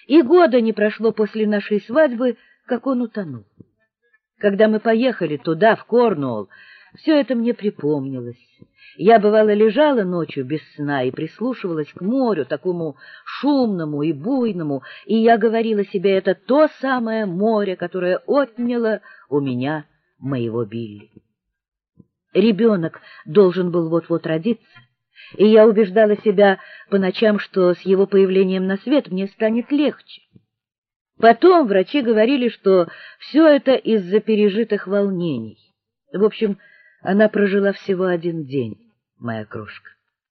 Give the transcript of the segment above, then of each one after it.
И года не прошло после нашей свадьбы, как он утонул. Когда мы поехали туда, в Корнуолл, все это мне припомнилось. Я, бывало, лежала ночью без сна и прислушивалась к морю, такому шумному и буйному, и я говорила себе, это то самое море, которое отняло у меня моего Билли. Ребенок должен был вот-вот родиться, и я убеждала себя по ночам, что с его появлением на свет мне станет легче. Потом врачи говорили, что все это из-за пережитых волнений. В общем, она прожила всего 1 день, моя крошка.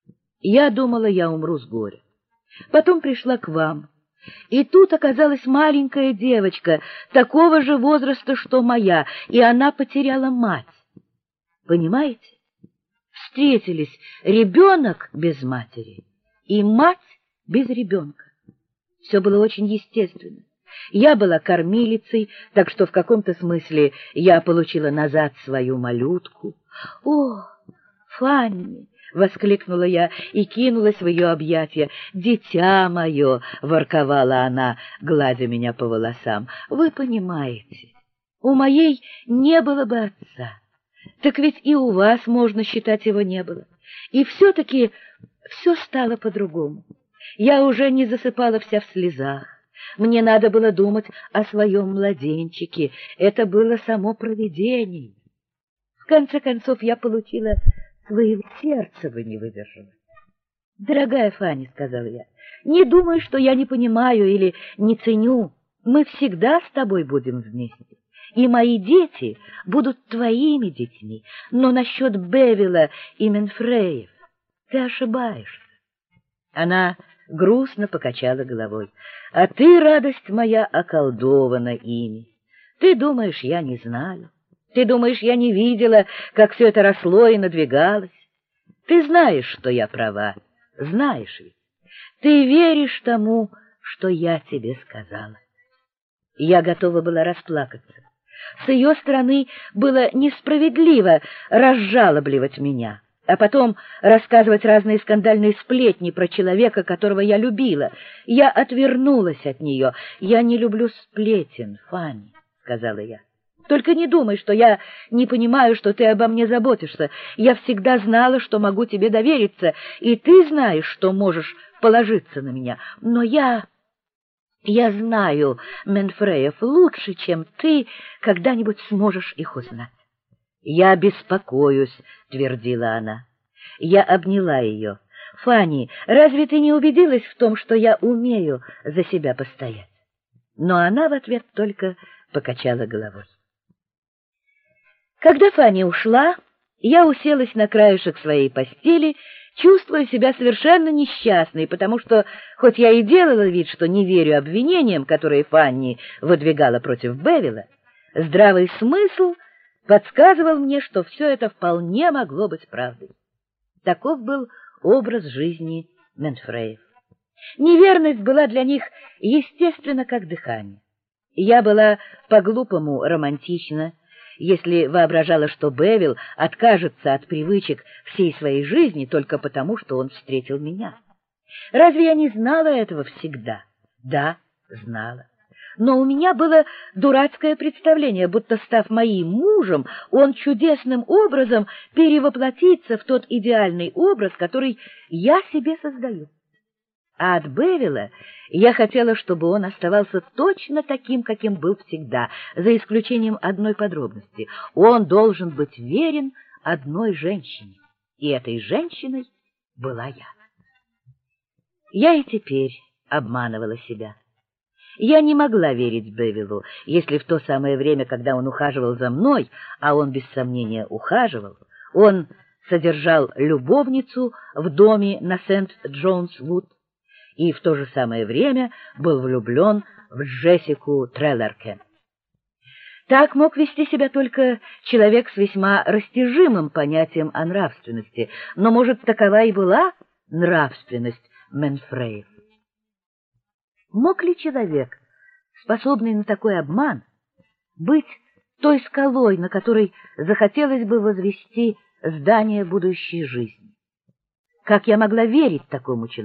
Я думала, я умру с горя. Потом пришла к вам, и тут оказалась маленькая девочка, такого же возраста, что моя, и она потеряла мать. Понимаете? Встретились ребенок без матери и мать без ребенка. Все было очень естественно. Я была кормилицей, так что в каком-то смысле я получила назад свою малютку. — О, Фанни! — воскликнула я и кинулась в ее объятия. — Дитя мое! — ворковала она, гладя меня по волосам. — Вы понимаете, у моей не было бы отца. Так ведь и у вас, можно считать, его не было. И все-таки все стало по-другому. Я уже не засыпала вся в слезах. Мне надо было думать о своем младенчике. Это было само провидение. В конце концов, я получила своего сердца, вы не выдержали. — Дорогая Фанни, — сказала я, — не думай, что я не понимаю или не ценю. Мы всегда с тобой будем вместе. И мои дети будут твоими детьми. Но насчет Бевилла и Менфреев ты ошибаешься. Она грустно покачала головой. А ты, радость моя, околдована ими. Ты думаешь, я не знаю. Ты думаешь, я не видела, как все это росло и надвигалось. Ты знаешь, что я права. Знаешь ведь. Ты веришь тому, что я тебе сказала. Я готова была расплакаться. С ее стороны было несправедливо разжалобливать меня, а потом рассказывать разные скандальные сплетни про человека, которого я любила. Я отвернулась от нее. — Я не люблю сплетен, Фанни, — сказала я. — Только не думай, что я не понимаю, что ты обо мне заботишься. Я всегда знала, что могу тебе довериться, и ты знаешь, что можешь положиться на меня. Но я знаю Менфреев лучше, чем ты когда-нибудь сможешь их узнать. — Я беспокоюсь, — твердила она. Я обняла ее. — Фанни, разве ты не убедилась в том, что я умею за себя постоять? Но она в ответ только покачала головой. Когда Фанни ушла, я уселась на краешек своей постели, чувствуя себя совершенно несчастной, потому что, хоть я и делала вид, что не верю обвинениям, которые Фанни выдвигала против Бевилла, здравый смысл подсказывал мне, что все это вполне могло быть правдой. Таков был образ жизни Менфреев. Неверность была для них естественна, как дыхание. Я была по-глупому романтична, если воображала, что Бевилл откажется от привычек всей своей жизни только потому, что он встретил меня. Разве я не знала этого всегда? Да, знала. Но у меня было дурацкое представление, будто, став моим мужем, он чудесным образом перевоплотится в тот идеальный образ, который я себе создаю. А от Бевилла я хотела, чтобы он оставался точно таким, каким был всегда, за исключением одной подробности. Он должен быть верен одной женщине, и этой женщиной была я. Я и теперь обманывала себя. Я не могла верить Бевиллу, если в то самое время, когда он ухаживал за мной, а он без сомнения ухаживал, он содержал любовницу в доме на Сент-Джонс-Вуд, и в то же самое время был влюблен в Джессику Трелларкен. Так мог вести себя только человек с весьма растяжимым понятием о нравственности, но, может, такова и была нравственность Менфреев. Мог ли человек, способный на такой обман, быть той скалой, на которой захотелось бы возвести здание будущей жизни? Как я могла верить такому человеку?